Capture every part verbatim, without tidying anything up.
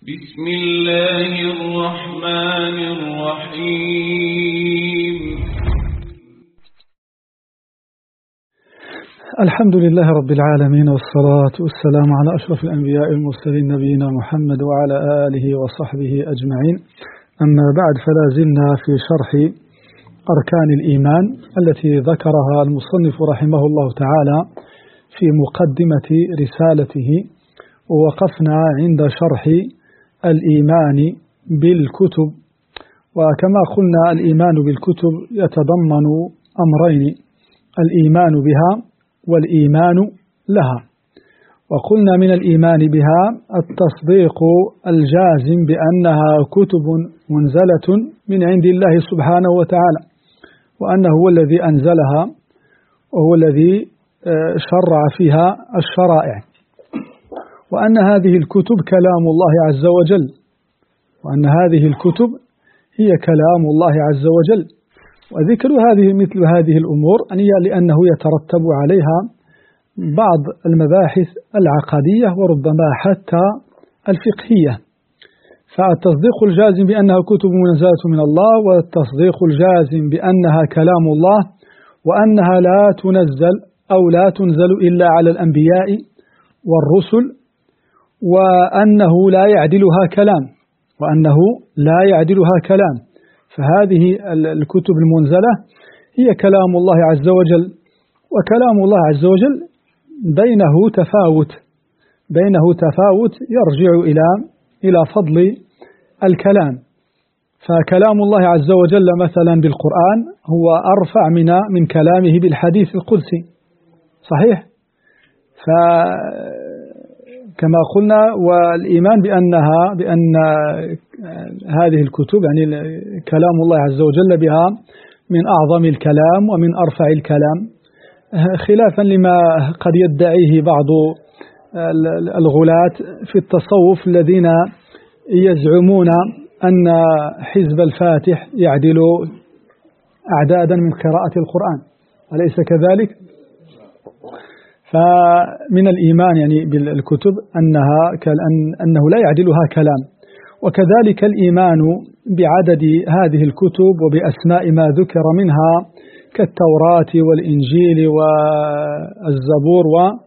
بسم الله الرحمن الرحيم. الحمد لله رب العالمين، والصلاة والسلام على أشرف الأنبياء المرسلين نبينا محمد وعلى آله وصحبه أجمعين. أما بعد، فلا زلنا في شرح أركان الإيمان التي ذكرها المصنف رحمه الله تعالى في مقدمة رسالته، ووقفنا عند شرح الإيمان بالكتب. وكما قلنا، الإيمان بالكتب يتضمن أمرين: الإيمان بها والإيمان لها. وقلنا من الإيمان بها التصديق الجازم بأنها كتب منزلة من عند الله سبحانه وتعالى، وأنه هو الذي أنزلها وهو الذي شرع فيها الشرائع، وأن هذه الكتب كلام الله عز وجل، وأن هذه الكتب هي كلام الله عز وجل. وذكر هذه مثل هذه الأمور هي لأنه يترتب عليها بعض المباحث العقدية وربما حتى الفقهية. فالتصديق الجازم بأنها كتب منزلة من الله، والتصديق الجازم بأنها كلام الله، وأنها لا تنزل أو لا تنزل إلا على الأنبياء والرسل، وأنه لا يعدلها كلام وأنه لا يعدلها كلام. فهذه الكتب المنزلة هي كلام الله عز وجل، وكلام الله عز وجل بينه تفاوت بينه تفاوت يرجع إلى إلى فضل الكلام. فكلام الله عز وجل مثلا بالقرآن هو أرفع من من كلامه بالحديث القدسي، صحيح؟ فكما قلنا، والإيمان بأنها بأن هذه الكتب يعني كلام الله عز وجل بها من أعظم الكلام ومن أرفع الكلام، خلافا لما قد يدعيه بعض الغلاة في التصوف الذين يزعمون أن حزب الفاتح يعدل أعدادا من قراءة القرآن، أليس كذلك؟ فمن الإيمان يعني بالكتب أنها أنه لا يعدلها كلام، وكذلك الإيمان بعدد هذه الكتب وبأسماء ما ذكر منها كالتوراة والإنجيل والزبور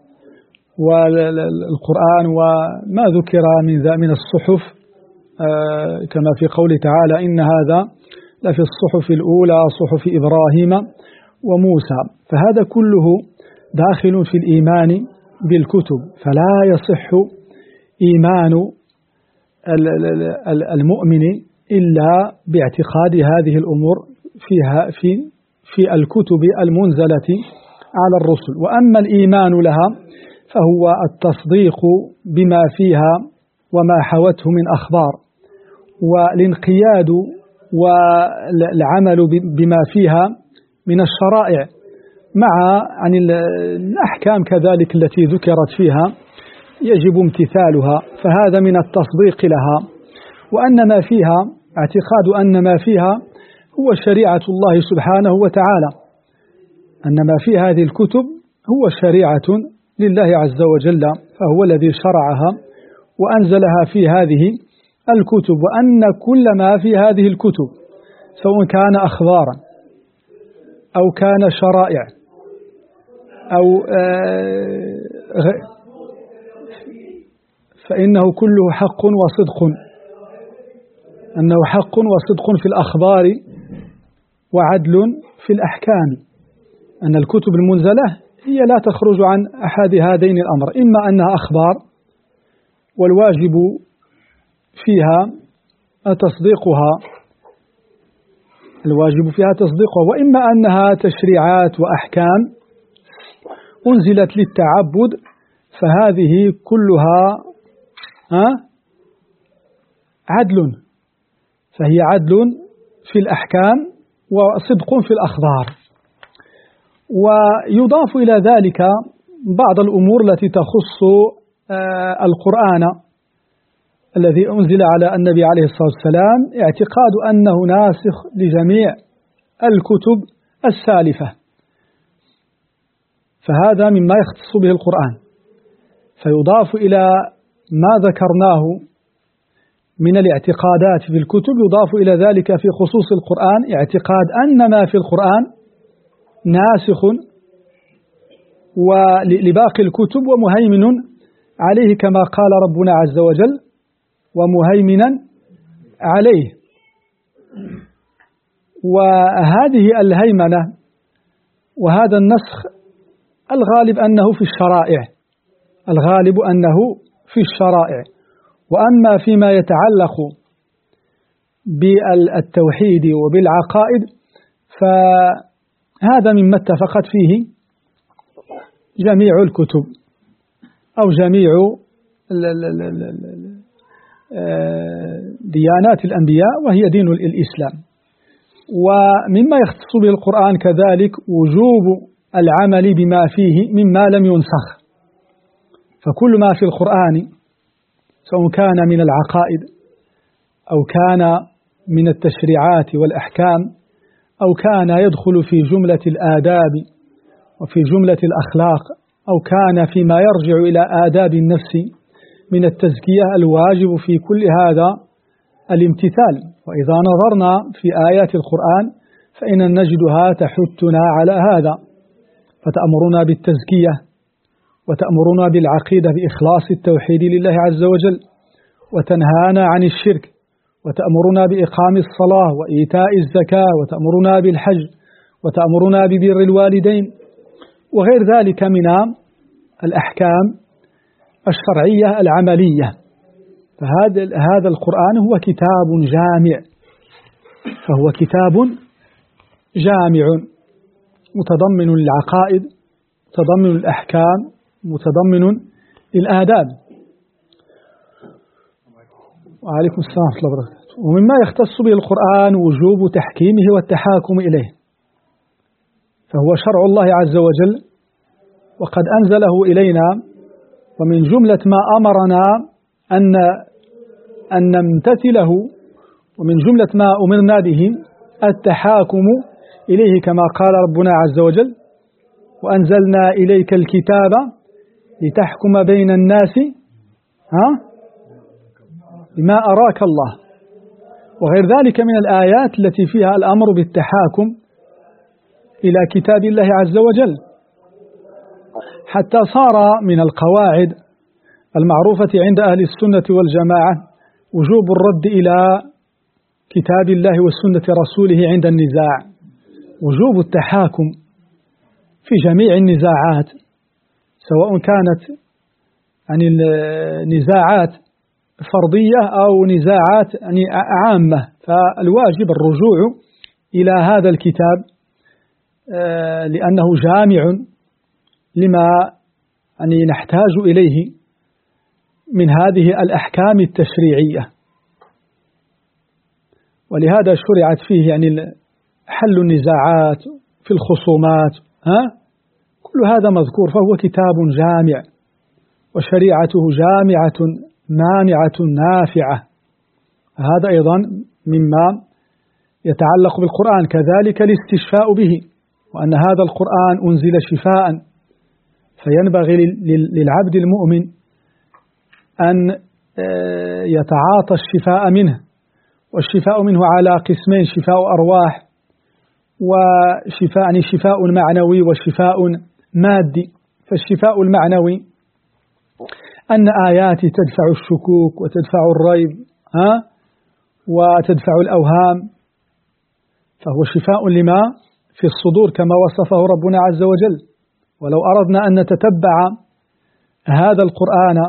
والقرآن وما ذكر من من الصحف، كما في قوله تعالى: إن هذا لفي الصحف الأولى صحف إبراهيم وموسى. فهذا كله داخل في الإيمان بالكتب. فلا يصح إيمان المؤمن إلا باعتقاد هذه الأمور فيها في في الكتب المنزلة على الرسل. وأما الإيمان لها فهو التصديق بما فيها وما حوته من أخبار، والانقياد والعمل بما فيها من الشرائع، مع عن الأحكام كذلك التي ذكرت فيها يجب امتثالها. فهذا من التصديق لها. وأن ما فيها اعتقاد أن ما فيها هو شريعة الله سبحانه وتعالى، أن ما في هذه الكتب هو شريعة لله عز وجل، فهو الذي شرعها وأنزلها في هذه الكتب. وأن كل ما في هذه الكتب سواء كان أخبارا أو كان شرائع أو فإنه كله حق وصدق، أنه حق وصدق في الأخبار وعدل في الأحكام. أن الكتب المنزلة هي لا تخرج عن أحد هذين الأمر: إما أنها أخبار والواجب فيها تصديقها الواجب فيها تصديقها وإما أنها تشريعات وأحكام أنزلت للتعبد، فهذه كلها عدل، فهي عدل في الأحكام وصدق في الأخبار. ويضاف إلى ذلك بعض الأمور التي تخص القرآن الذي أنزل على النبي عليه الصلاة والسلام، اعتقاد أنه ناسخ لجميع الكتب السالفة، فهذا مما يختص به القرآن. فيضاف إلى ما ذكرناه من الاعتقادات في الكتب يضاف إلى ذلك في خصوص القرآن اعتقاد أن ما في القرآن ناسخ ولباقي الكتب ومهيمن عليه كما قال ربنا عز وجل ومهيمنا عليه. وهذه الهيمنة وهذا النسخ الغالب أنه في الشرائع الغالب أنه في الشرائع وأما فيما يتعلق بالتوحيد وبالعقائد فهذا مما اتفقت فيه جميع الكتب أو جميع ديانات الأنبياء وهي دين الإسلام. ومما يختص به القرآن كذلك وجوب العمل بما فيه مما لم ينسخ، فكل ما في القرآن سواء كان من العقائد أو كان من التشريعات والأحكام أو كان يدخل في جملة الآداب وفي جملة الأخلاق أو كان فيما يرجع إلى آداب النفس من التزكية، الواجب في كل هذا الامتثال. وإذا نظرنا في آيات القرآن فإن نجدها تحثنا على هذا، فتأمرنا بالتزكية وتأمرنا بالعقيدة بإخلاص التوحيد لله عز وجل، وتنهانا عن الشرك، وتأمرنا بإقام الصلاة وإيتاء الزكاة، وتأمرنا بالحج، وتأمرنا ببر الوالدين وغير ذلك من الأحكام الشرعية العملية. فهذا هذا القرآن هو كتاب جامع، فهو كتاب جامع متضمن للعقائد، متضمن الأحكام، متضمن للآداب. وعليكم السلام ورحمة الله وبركاته. ومما يختص به القرآن وجوب تحكيمه والتحاكم إليه، فهو شرع الله عز وجل وقد أنزله إلينا، ومن جملة ما أمرنا أن أن نمتثله ومن جملة ما أمرنا به التحاكم إليه كما قال ربنا عز وجل وأنزلنا إليك الكتاب لتحكم بين الناس ها بما أراك الله، وغير ذلك من الآيات التي فيها الأمر بالتحاكم إلى كتاب الله عز وجل، حتى صار من القواعد المعروفة عند أهل السنة والجماعة وجوب الرد إلى كتاب الله وسنة رسوله عند النزاع، وجوب التحاكم في جميع النزاعات سواء كانت يعني النزاعات فرضية أو نزاعات يعني عامة، فالواجب الرجوع إلى هذا الكتاب لأنه جامع لما يعني نحتاج إليه من هذه الأحكام التشريعية، ولهذا شرعت فيه يعني حل النزاعات في الخصومات، ها كل هذا مذكور، فهو كتاب جامع وشريعته جامعة مانعة نافعة. هذا أيضا مما يتعلق بالقرآن، كذلك الاستشفاء به، وأن هذا القرآن أنزل شفاء، فينبغي للعبد المؤمن أن يتعاطى الشفاء منه، والشفاء منه على قسمين: شفاء أرواح وشفاء يعني شفاء معنوي وشفاء مادي. فالشفاء المعنوي أن آياتي تدفع الشكوك وتدفع الريب ها وتدفع الأوهام، فهو شفاء لما في الصدور كما وصفه ربنا عز وجل. ولو أردنا أن نتتبع هذا القرآن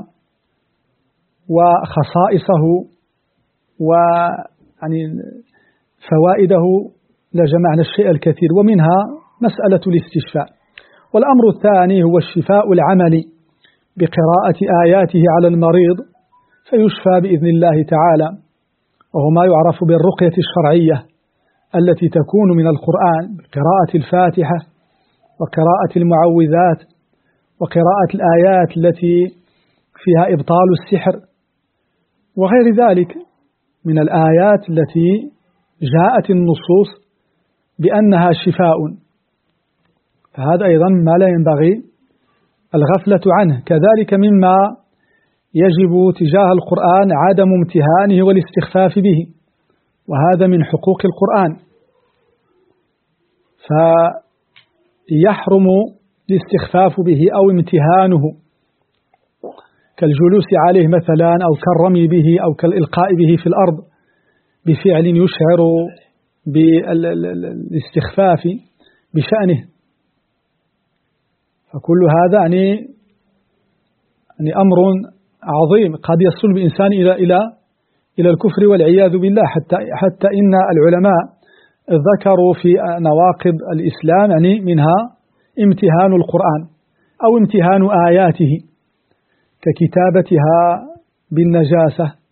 وخصائصه ويعني فوائده لجمعنا الشيء الكثير، ومنها مسألة الاستشفاء. والأمر الثاني هو الشفاء العملي بقراءة آياته على المريض فيشفى بإذن الله تعالى، وهو ما يعرف بالرقية الشرعية التي تكون من القرآن بقراءة الفاتحة وقراءة المعوذات وقراءة الآيات التي فيها إبطال السحر وغير ذلك من الآيات التي جاءت النصوص بأنها شفاء، فهذا أيضا ما لا ينبغي الغفلة عنه. كذلك مما يجب تجاه القرآن عدم امتهانه والاستخفاف به، وهذا من حقوق القرآن، فيحرم الاستخفاف به أو امتهانه كالجلوس عليه مثلا أو كالرمي به أو كالإلقاء به في الأرض بفعل يشعر بالاستخفاف بشأنه. فكل هذا يعني يعني أمر عظيم قد يصل بإنسان إلى إلى إلى الكفر والعياذ بالله، حتى حتى إن العلماء ذكروا في نواقض الإسلام يعني منها امتهان القرآن أو امتهان آياته ككتابتها بالنجاسة